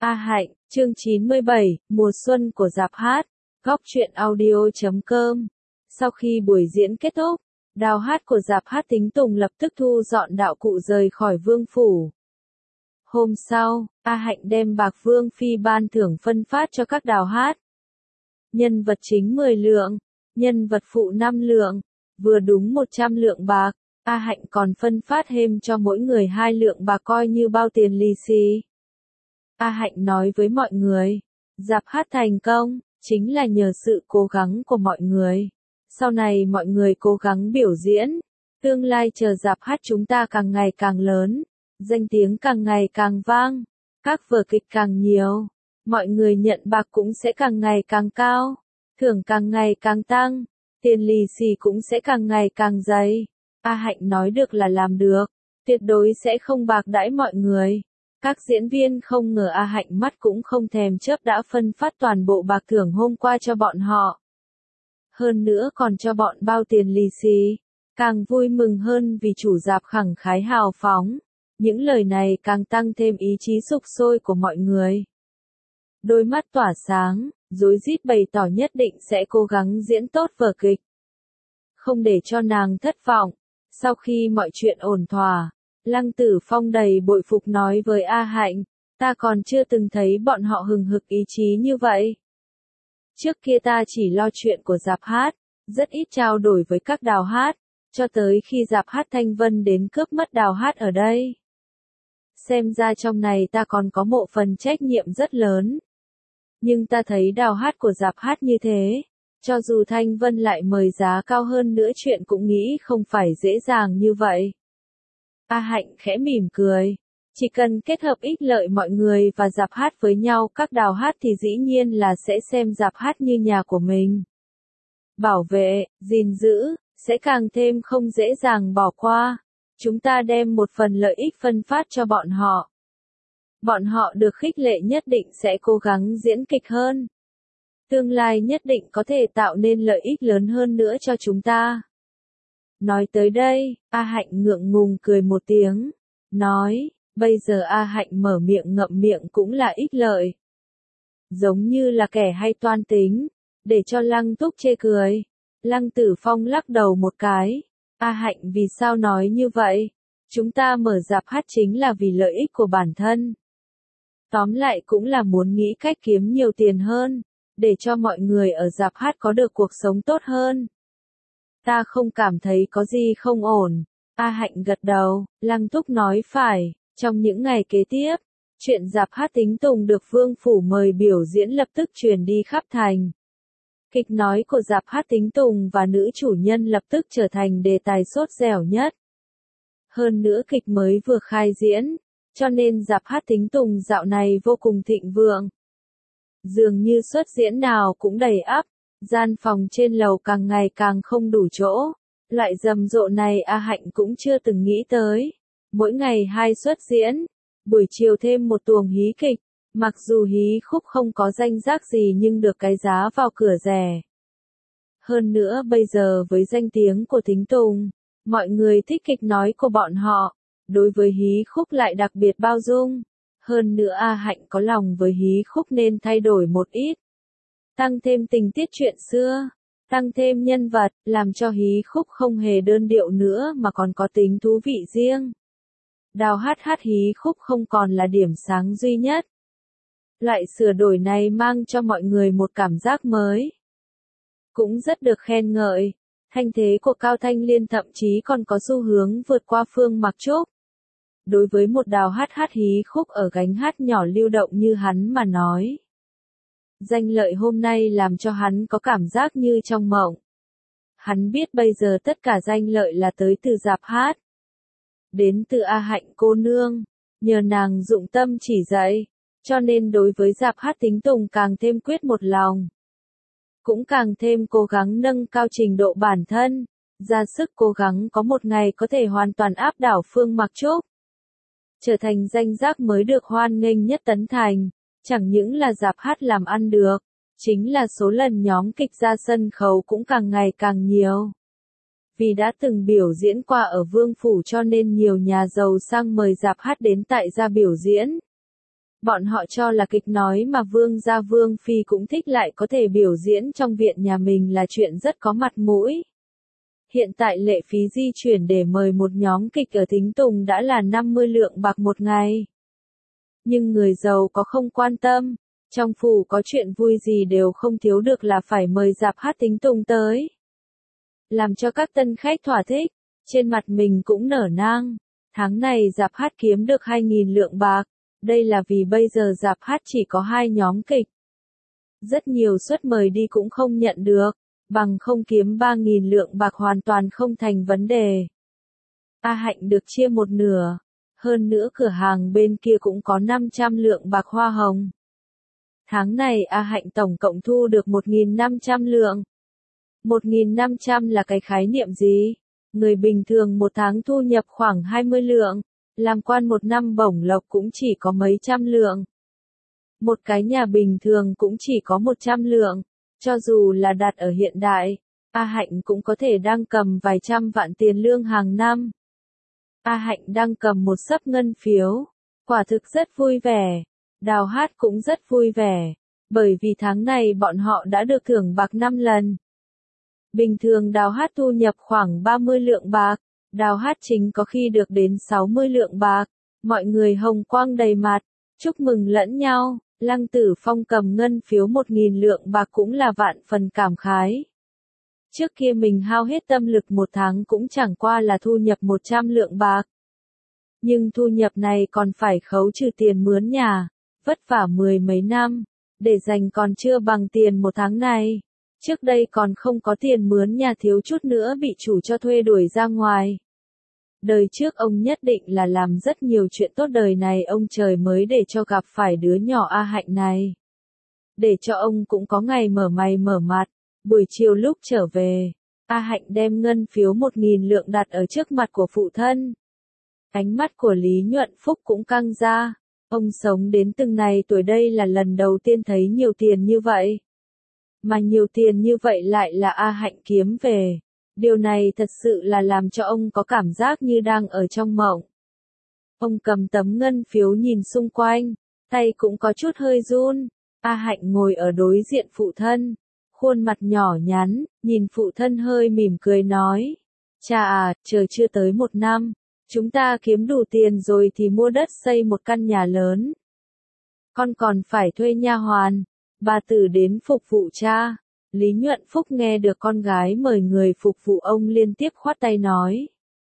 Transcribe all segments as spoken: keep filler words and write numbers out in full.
A Hạnh, chương chín mươi bảy, mùa xuân của Rạp Hát, góc truyện audio chấm com. Sau khi buổi diễn kết thúc, đào hát của Rạp Hát Tính Tùng lập tức thu dọn đạo cụ rời khỏi Vương Phủ. Hôm sau, A Hạnh đem bạc Vương Phi ban thưởng phân phát cho các đào hát. Nhân vật chính mười lượng, nhân vật phụ năm lượng, vừa đúng một trăm lượng bạc. A Hạnh còn phân phát thêm cho mỗi người hai lượng bạc coi như bao tiền lì xì. A Hạnh nói với mọi người, Rạp Hát thành công, chính là nhờ sự cố gắng của mọi người. Sau này mọi người cố gắng biểu diễn, tương lai chờ Rạp Hát chúng ta càng ngày càng lớn, danh tiếng càng ngày càng vang, các vở kịch càng nhiều, mọi người nhận bạc cũng sẽ càng ngày càng cao, thưởng càng ngày càng tăng, tiền lì xì cũng sẽ càng ngày càng dày. A Hạnh nói được là làm được, tuyệt đối sẽ không bạc đãi mọi người. Các diễn viên không ngờ A Hạnh mắt cũng không thèm chớp đã phân phát toàn bộ bạc thưởng hôm qua cho bọn họ. Hơn nữa còn cho bọn bao tiền lì xì. Càng vui mừng hơn vì chủ rạp khẳng khái hào phóng. Những lời này càng tăng thêm ý chí sục sôi của mọi người. Đôi mắt tỏa sáng, rối rít bày tỏ nhất định sẽ cố gắng diễn tốt vở kịch. Không để cho nàng thất vọng. Sau khi mọi chuyện ổn thỏa, Lăng Tử Phong đầy bội phục nói với A Hạnh, ta còn chưa từng thấy bọn họ hừng hực ý chí như vậy. Trước kia ta chỉ lo chuyện của Rạp Hát, rất ít trao đổi với các đào hát, cho tới khi Rạp Hát Thanh Vân đến cướp mất đào hát ở đây. Xem ra trong này ta còn có một phần trách nhiệm rất lớn. Nhưng ta thấy đào hát của Rạp Hát như thế, cho dù Thanh Vân lại mời giá cao hơn nữa chuyện cũng nghĩ không phải dễ dàng như vậy. A Hạnh khẽ mỉm cười. Chỉ cần kết hợp ích lợi mọi người và Rạp Hát với nhau các đào hát thì dĩ nhiên là sẽ xem Rạp Hát như nhà của mình. Bảo vệ, gìn giữ, sẽ càng thêm không dễ dàng bỏ qua. Chúng ta đem một phần lợi ích phân phát cho bọn họ. Bọn họ được khích lệ nhất định sẽ cố gắng diễn kịch hơn. Tương lai nhất định có thể tạo nên lợi ích lớn hơn nữa cho chúng ta. Nói tới đây, A Hạnh ngượng ngùng cười một tiếng. Nói, bây giờ A Hạnh mở miệng ngậm miệng cũng là ích lợi. Giống như là kẻ hay toan tính, để cho Lăng Túc chê cười. Lăng Tử Phong lắc đầu một cái. A Hạnh vì sao nói như vậy? Chúng ta mở Rạp Hát chính là vì lợi ích của bản thân. Tóm lại cũng là muốn nghĩ cách kiếm nhiều tiền hơn, để cho mọi người ở Rạp Hát có được cuộc sống tốt hơn. Ta không cảm thấy có gì không ổn. A Hạnh gật đầu, Lăng Túc nói phải, trong những ngày kế tiếp, chuyện Rạp Hát Tính Tùng được Vương Phủ mời biểu diễn lập tức truyền đi khắp thành. Kịch nói của Rạp Hát Tính Tùng và nữ chủ nhân lập tức trở thành đề tài sốt dẻo nhất. Hơn nữa kịch mới vừa khai diễn, cho nên Rạp Hát Tính Tùng dạo này vô cùng thịnh vượng. Dường như suất diễn nào cũng đầy ắp. Gian phòng trên lầu càng ngày càng không đủ chỗ. Loại rầm rộ này A Hạnh cũng chưa từng nghĩ tới. Mỗi ngày hai suất diễn, buổi chiều thêm một tuồng hí kịch. Mặc dù hí khúc không có danh giác gì nhưng được cái giá vào cửa rẻ. Hơn nữa bây giờ với danh tiếng của Tính Tùng, mọi người thích kịch nói của bọn họ. Đối với hí khúc lại đặc biệt bao dung. Hơn nữa A Hạnh có lòng với hí khúc nên thay đổi một ít. Tăng thêm tình tiết chuyện xưa, tăng thêm nhân vật, làm cho hí khúc không hề đơn điệu nữa mà còn có tính thú vị riêng. Đào hát hát hí khúc không còn là điểm sáng duy nhất. Loại sửa đổi này mang cho mọi người một cảm giác mới. Cũng rất được khen ngợi. Thanh thế của Cao Thanh Liên thậm chí còn có xu hướng vượt qua Phương Mặc Trúc. Đối với một đào hát hát hí khúc ở gánh hát nhỏ lưu động như hắn mà nói. Danh lợi hôm nay làm cho hắn có cảm giác như trong mộng. Hắn biết bây giờ tất cả danh lợi là tới từ Rạp Hát. Đến từ A Hạnh cô nương, nhờ nàng dụng tâm chỉ dạy, cho nên đối với Rạp Hát Tính Tùng càng thêm quyết một lòng. Cũng càng thêm cố gắng nâng cao trình độ bản thân, ra sức cố gắng có một ngày có thể hoàn toàn áp đảo Phương Mặc Trúc. Trở thành danh giác mới được hoan nghênh nhất Tấn Thành. Chẳng những là Rạp Hát làm ăn được, chính là số lần nhóm kịch ra sân khấu cũng càng ngày càng nhiều. Vì đã từng biểu diễn qua ở Vương Phủ cho nên nhiều nhà giàu sang mời Rạp Hát đến tại gia biểu diễn. Bọn họ cho là kịch nói mà vương gia vương phi cũng thích lại có thể biểu diễn trong viện nhà mình là chuyện rất có mặt mũi. Hiện tại lệ phí di chuyển để mời một nhóm kịch ở Thính Tùng đã là năm mươi lượng bạc một ngày. Nhưng người giàu có không quan tâm, trong phủ có chuyện vui gì đều không thiếu được là phải mời dạp hát Thính Tùng tới. Làm cho các tân khách thỏa thích, trên mặt mình cũng nở nang. Tháng này dạp hát kiếm được hai nghìn lượng bạc, đây là vì bây giờ dạp hát chỉ có hai nhóm kịch. Rất nhiều suất mời đi cũng không nhận được, bằng không kiếm ba nghìn lượng bạc hoàn toàn không thành vấn đề. A Hạnh được chia một nửa, hơn nữa cửa hàng bên kia cũng có năm trăm lượng bạc hoa hồng. Tháng này A Hạnh tổng cộng thu được một nghìn năm trăm lượng. một nghìn năm trăm là cái khái niệm gì? Người bình thường một tháng thu nhập khoảng hai mươi lượng, làm quan một năm bổng lộc cũng chỉ có mấy trăm lượng. Một cái nhà bình thường cũng chỉ có một trăm lượng, cho dù là đặt ở hiện đại, A Hạnh cũng có thể đang cầm vài trăm vạn tiền lương hàng năm. A Hạnh đang cầm một xấp ngân phiếu, quả thực rất vui vẻ. Đào Hát cũng rất vui vẻ, bởi vì tháng này bọn họ đã được thưởng bạc năm lần. Bình thường Đào Hát thu nhập khoảng ba mươi lượng bạc, Đào Hát chính có khi được đến sáu mươi lượng bạc, mọi người hồng quang đầy mặt, chúc mừng lẫn nhau. Lăng Tử Phong cầm ngân phiếu một nghìn lượng bạc cũng là vạn phần cảm khái. Trước kia mình hao hết tâm lực một tháng cũng chẳng qua là thu nhập một trăm lượng bạc. Nhưng thu nhập này còn phải khấu trừ tiền mướn nhà, vất vả mười mấy năm, để dành còn chưa bằng tiền một tháng này. Trước đây còn không có tiền mướn nhà thiếu chút nữa bị chủ cho thuê đuổi ra ngoài. Đời trước ông nhất định là làm rất nhiều chuyện tốt đời này ông trời mới để cho gặp phải đứa nhỏ A Hạnh này. Để cho ông cũng có ngày mở mày mở mặt, buổi chiều lúc trở về, A Hạnh đem ngân phiếu một nghìn lượng đặt ở trước mặt của phụ thân. Ánh mắt của Lý Nhuận Phúc cũng căng ra, ông sống đến từng này tuổi đây là lần đầu tiên thấy nhiều tiền như vậy. Mà nhiều tiền như vậy lại là A Hạnh kiếm về. Điều này thật sự là làm cho ông có cảm giác như đang ở trong mộng. Ông cầm tấm ngân phiếu nhìn xung quanh, tay cũng có chút hơi run. A Hạnh ngồi ở đối diện phụ thân, khuôn mặt nhỏ nhắn, nhìn phụ thân hơi mỉm cười nói. Cha à, chờ chưa tới một năm, chúng ta kiếm đủ tiền rồi thì mua đất xây một căn nhà lớn. Con còn phải thuê nha hoàn, bà tử đến phục vụ cha. Lý Nhuận Phúc nghe được con gái mời người phục vụ ông liên tiếp khoát tay nói.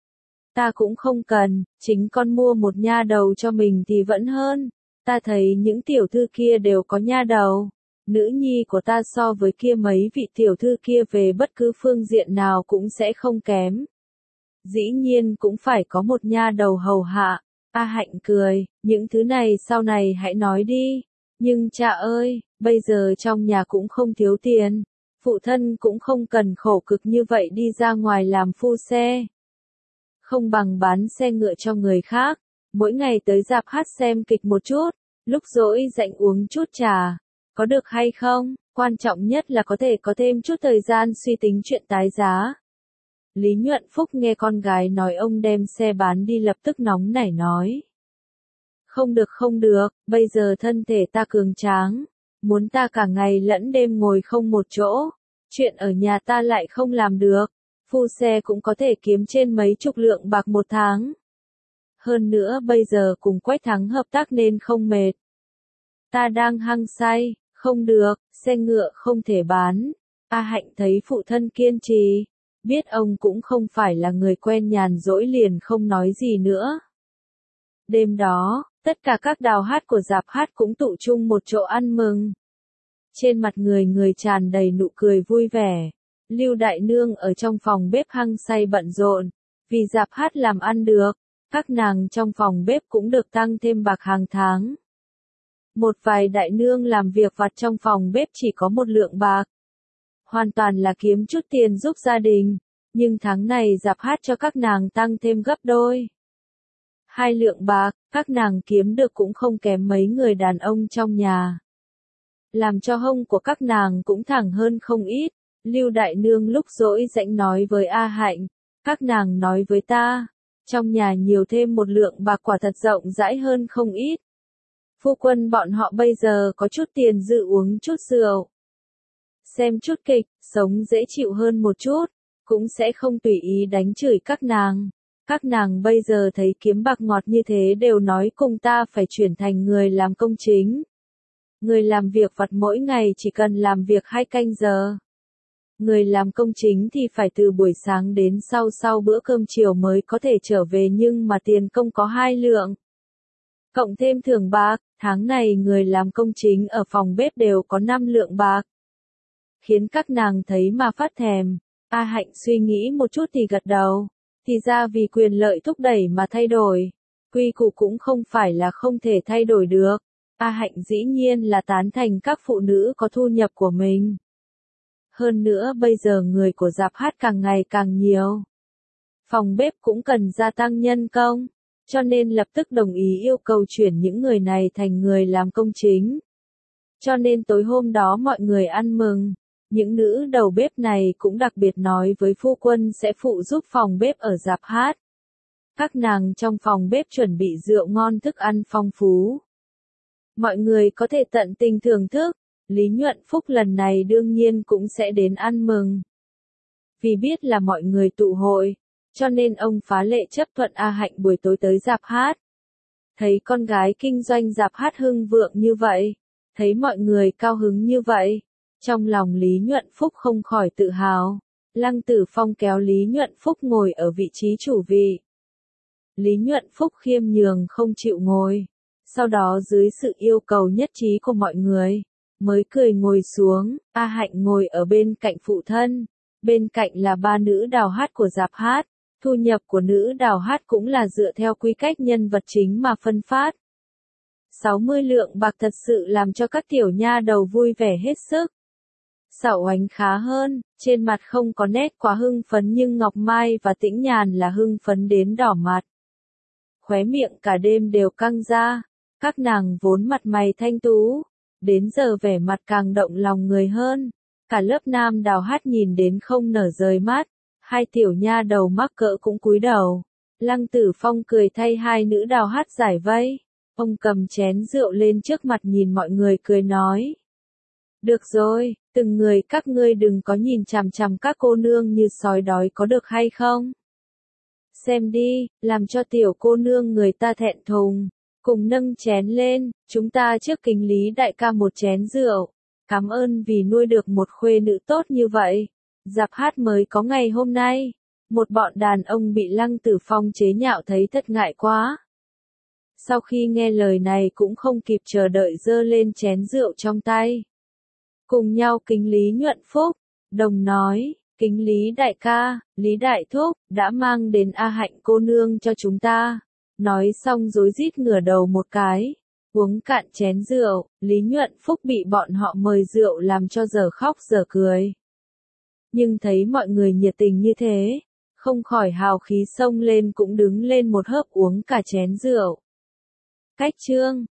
Ta cũng không cần, chính con mua một nha đầu cho mình thì vẫn hơn. Ta thấy những tiểu thư kia đều có nha đầu. Nữ nhi của ta so với kia mấy vị tiểu thư kia về bất cứ phương diện nào cũng sẽ không kém. Dĩ nhiên cũng phải có một nha đầu hầu hạ. A Hạnh cười, những thứ này sau này hãy nói đi. Nhưng cha ơi, bây giờ trong nhà cũng không thiếu tiền. Phụ thân cũng không cần khổ cực như vậy đi ra ngoài làm phu xe. Không bằng bán xe ngựa cho người khác, mỗi ngày tới dạp hát xem kịch một chút, lúc rỗi rảnh uống chút trà. Có được hay không? Quan trọng nhất là có thể có thêm chút thời gian suy tính chuyện tái giá. Lý Nhuận Phúc nghe con gái nói ông đem xe bán đi lập tức nóng nảy nói. Không được không được, bây giờ thân thể ta cường tráng, muốn ta cả ngày lẫn đêm ngồi không một chỗ, chuyện ở nhà ta lại không làm được, phu xe cũng có thể kiếm trên mấy chục lượng bạc một tháng. Hơn nữa bây giờ cùng Quách Thắng hợp tác nên không mệt. Ta đang hăng say, không được, xe ngựa không thể bán. A Hạnh thấy phụ thân kiên trì, biết ông cũng không phải là người quen nhàn rỗi liền không nói gì nữa. Đêm đó, tất cả các đào hát của dạp hát cũng tụ chung một chỗ ăn mừng. Trên mặt người người tràn đầy nụ cười vui vẻ. Lưu Đại Nương ở trong phòng bếp hăng say bận rộn, vì dạp hát làm ăn được, các nàng trong phòng bếp cũng được tăng thêm bạc hàng tháng. Một vài đại nương làm việc vặt trong phòng bếp chỉ có một lượng bạc. Hoàn toàn là kiếm chút tiền giúp gia đình, nhưng tháng này dạp hát cho các nàng tăng thêm gấp đôi. Hai lượng bạc, các nàng kiếm được cũng không kém mấy người đàn ông trong nhà. Làm cho hông của các nàng cũng thẳng hơn không ít. Lưu Đại Nương lúc rỗi rãnh nói với A Hạnh, các nàng nói với ta, trong nhà nhiều thêm một lượng bạc quả thật rộng rãi hơn không ít. Phu quân bọn họ bây giờ có chút tiền dự uống chút rượu. Xem chút kịch, sống dễ chịu hơn một chút, cũng sẽ không tùy ý đánh chửi các nàng. Các nàng bây giờ thấy kiếm bạc ngọt như thế đều nói cùng ta phải chuyển thành người làm công chính. Người làm việc vặt mỗi ngày chỉ cần làm việc hai canh giờ. Người làm công chính thì phải từ buổi sáng đến sau sau bữa cơm chiều mới có thể trở về nhưng mà tiền công có hai lượng. Cộng thêm thưởng bạc, tháng này người làm công chính ở phòng bếp đều có năm lượng bạc. Khiến các nàng thấy mà phát thèm. A Hạnh suy nghĩ một chút thì gật đầu. Thì ra vì quyền lợi thúc đẩy mà thay đổi. Quy củ cũng không phải là không thể thay đổi được. A Hạnh dĩ nhiên là tán thành các phụ nữ có thu nhập của mình. Hơn nữa bây giờ người của rạp hát càng ngày càng nhiều. Phòng bếp cũng cần gia tăng nhân công. Cho nên lập tức đồng ý yêu cầu chuyển những người này thành người làm công chính. Cho nên tối hôm đó mọi người ăn mừng. Những nữ đầu bếp này cũng đặc biệt nói với phu quân sẽ phụ giúp phòng bếp ở rạp hát. Các nàng trong phòng bếp chuẩn bị rượu ngon thức ăn phong phú. Mọi người có thể tận tình thưởng thức. Lý Nhuận Phúc lần này đương nhiên cũng sẽ đến ăn mừng. Vì biết là mọi người tụ hội, cho nên ông phá lệ chấp thuận A Hạnh buổi tối tới rạp hát. Thấy con gái kinh doanh rạp hát hưng vượng như vậy, thấy mọi người cao hứng như vậy, trong lòng Lý Nhuận Phúc không khỏi tự hào. Lăng Tử Phong kéo Lý Nhuận Phúc ngồi ở vị trí chủ vị. Lý Nhuận Phúc khiêm nhường không chịu ngồi, sau đó dưới sự yêu cầu nhất trí của mọi người, mới cười ngồi xuống. A Hạnh ngồi ở bên cạnh phụ thân, bên cạnh là ba nữ đào hát của rạp hát. Thu nhập của nữ đào hát cũng là dựa theo quy cách nhân vật chính mà phân phát. sáu mươi lượng bạc thật sự làm cho các tiểu nha đầu vui vẻ hết sức. Sảo Oánh khá hơn, trên mặt không có nét quá hưng phấn nhưng Ngọc Mai và Tĩnh Nhàn là hưng phấn đến đỏ mặt. Khóe miệng cả đêm đều căng ra, các nàng vốn mặt mày thanh tú, đến giờ vẻ mặt càng động lòng người hơn. Cả lớp nam đào hát nhìn đến không nở rời mắt. Hai tiểu nha đầu mắc cỡ cũng cúi đầu. Lăng Tử Phong cười thay hai nữ đào hát giải vây. Ông cầm chén rượu lên trước mặt nhìn mọi người cười nói. Được rồi, từng người các ngươi đừng có nhìn chằm chằm các cô nương như sói đói có được hay không? Xem đi, làm cho tiểu cô nương người ta thẹn thùng. Cùng nâng chén lên, chúng ta trước kính Lý đại ca một chén rượu. Cảm ơn vì nuôi được một khuê nữ tốt như vậy. Rạp hát mới có ngày hôm nay, một bọn đàn ông bị Lăng Tử Phong chế nhạo thấy thất ngại quá. Sau khi nghe lời này cũng không kịp chờ đợi giơ lên chén rượu trong tay. Cùng nhau kính Lý Nhuận Phúc, đồng nói, kính Lý đại ca, Lý đại thúc, đã mang đến A Hạnh cô nương cho chúng ta. Nói xong rối rít ngửa đầu một cái, uống cạn chén rượu, Lý Nhuận Phúc bị bọn họ mời rượu làm cho giờ khóc giờ cười. Nhưng thấy mọi người nhiệt tình như thế, không khỏi hào khí xông lên cũng đứng lên một hớp uống cả chén rượu. Cách chương